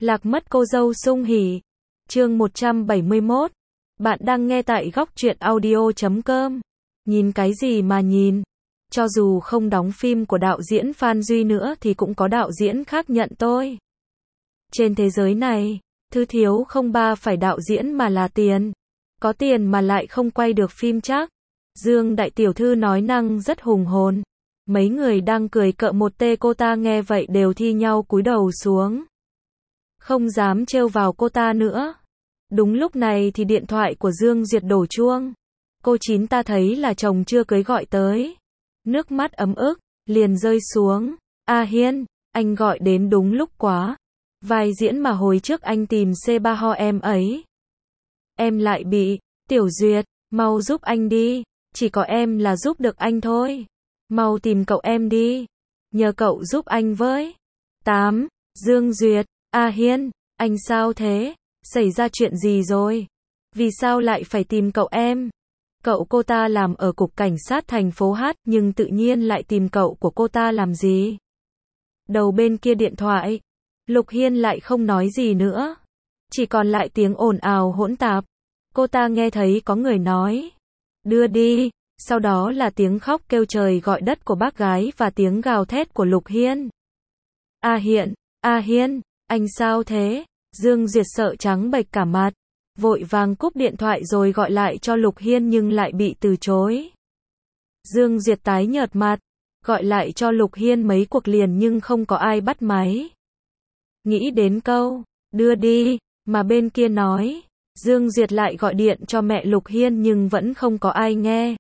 Lạc mất cô dâu sung hỉ. Chương 171. Bạn đang nghe tại góc truyện audio.com. Nhìn cái gì mà nhìn? Cho dù không đóng phim của đạo diễn Phan Duy nữa thì cũng có đạo diễn khác nhận tôi. Trên thế giới này, thứ thiếu không ba phải đạo diễn mà là tiền. Có tiền mà lại không quay được phim chắc. Dương đại tiểu thư nói năng rất hùng hồn. Mấy người đang cười cợt một tê cô ta nghe vậy đều thi nhau cúi đầu xuống. Không dám trêu vào cô ta nữa. Đúng lúc này thì điện thoại của Dương Duyệt đổ chuông. Cô Chín ta thấy là chồng chưa cưới gọi tới. Nước mắt ấm ức, liền rơi xuống. A Hiên, anh gọi đến đúng lúc quá. Vai diễn mà hồi trước anh tìm C3 ho em ấy. Em lại bị, Tiểu Duyệt, mau giúp anh đi. Chỉ có em là giúp được anh thôi. Mau tìm cậu em đi. Nhờ cậu giúp anh với. 8. Dương Duyệt, A Hiên, anh sao thế? Xảy ra chuyện gì rồi? Vì sao lại phải tìm cậu em? Cậu cô ta làm ở cục cảnh sát thành phố Hát nhưng tự nhiên lại tìm cậu của cô ta làm gì? Đầu bên kia điện thoại, Lục Hiên lại không nói gì nữa. Chỉ còn lại tiếng ồn ào hỗn tạp. Cô ta nghe thấy có người nói. Đưa đi. Sau đó là tiếng khóc kêu trời gọi đất của bác gái và tiếng gào thét của Lục Hiên. A Hiên, anh sao thế? Dương Duyệt sợ trắng bệch cả mặt. Vội vàng cúp điện thoại rồi gọi lại cho Lục Hiên nhưng lại bị từ chối. Dương Duyệt tái nhợt mặt. Gọi lại cho Lục Hiên mấy cuộc liền nhưng không có ai bắt máy. Nghĩ đến câu, đưa đi, mà bên kia nói. Dương Duyệt lại gọi điện cho mẹ Lục Hiên nhưng vẫn không có ai nghe.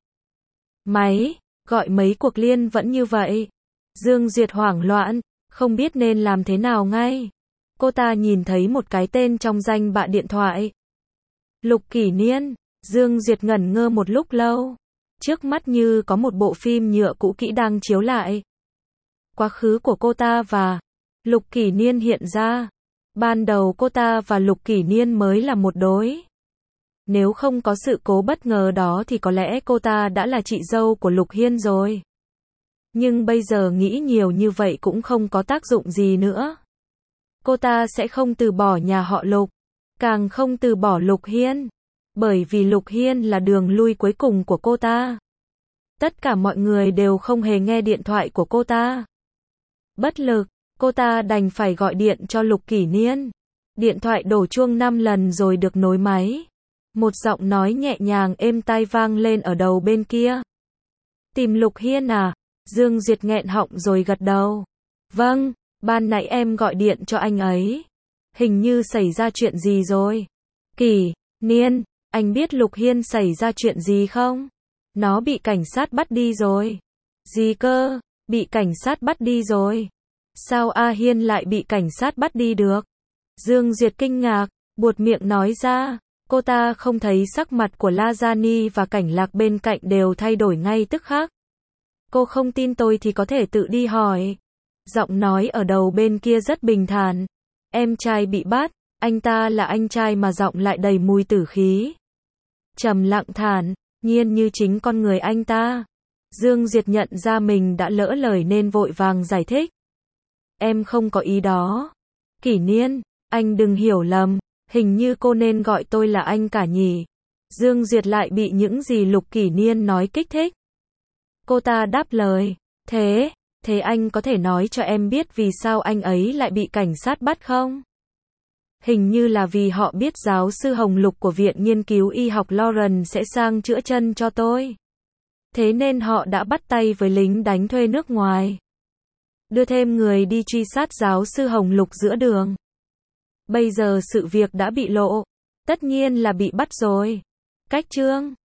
Máy, gọi mấy cuộc liên vẫn như vậy. Dương Duyệt hoảng loạn, không biết nên làm thế nào ngay. Cô ta nhìn thấy một cái tên trong danh bạ điện thoại. Lục Kỷ Niên. Dương Duyệt ngẩn ngơ một lúc lâu. Trước mắt như có một bộ phim nhựa cũ kỹ đang chiếu lại. Quá khứ của cô ta và Lục Kỷ Niên hiện ra. Ban đầu cô ta và Lục Kỷ Niên mới là một đối. Nếu không có sự cố bất ngờ đó thì có lẽ cô ta đã là chị dâu của Lục Hiên rồi. Nhưng bây giờ nghĩ nhiều như vậy cũng không có tác dụng gì nữa. Cô ta sẽ không từ bỏ nhà họ Lục, càng không từ bỏ Lục Hiên. Bởi vì Lục Hiên là đường lui cuối cùng của cô ta. Tất cả mọi người đều không hề nghe điện thoại của cô ta. Bất lực, cô ta đành phải gọi điện cho Lục Kỷ Niên. Điện thoại đổ chuông 5 lần rồi được nối máy. Một giọng nói nhẹ nhàng êm tai vang lên ở đầu bên kia. Tìm Lục Hiên à? Dương Duyệt nghẹn họng rồi gật đầu. Vâng, ban nãy em gọi điện cho anh ấy. Hình như xảy ra chuyện gì rồi? Kỷ Niên, anh biết Lục Hiên xảy ra chuyện gì không? Nó bị cảnh sát bắt đi rồi. Gì cơ? Bị cảnh sát bắt đi rồi. Sao A Hiên lại bị cảnh sát bắt đi được? Dương Duyệt kinh ngạc, buột miệng nói ra. Cô ta không thấy sắc mặt của La Gia Ni và Cảnh Lạc bên cạnh đều thay đổi ngay tức khắc. Cô không tin tôi thì có thể tự đi hỏi. Giọng nói ở đầu bên kia rất bình thản. Em trai bị bắt, anh ta là anh trai mà giọng lại đầy mùi tử khí. Trầm lặng thản nhiên như chính con người anh ta. Dương Duyệt nhận ra mình đã lỡ lời nên vội vàng giải thích. Em không có ý đó. Kỷ Niên, anh đừng hiểu lầm. Hình như cô nên gọi tôi là anh cả nhỉ. Dương Duyệt lại bị những gì Lục Kỷ Niên nói kích thích. Cô ta đáp lời. Thế anh có thể nói cho em biết vì sao anh ấy lại bị cảnh sát bắt không? Hình như là vì họ biết giáo sư Hồng Lục của Viện Nghiên cứu Y học Lawrence sẽ sang chữa chân cho tôi. Thế nên họ đã bắt tay với lính đánh thuê nước ngoài. Đưa thêm người đi truy sát giáo sư Hồng Lục giữa đường. Bây giờ sự việc đã bị lộ. Tất nhiên là bị bắt rồi. Cách chương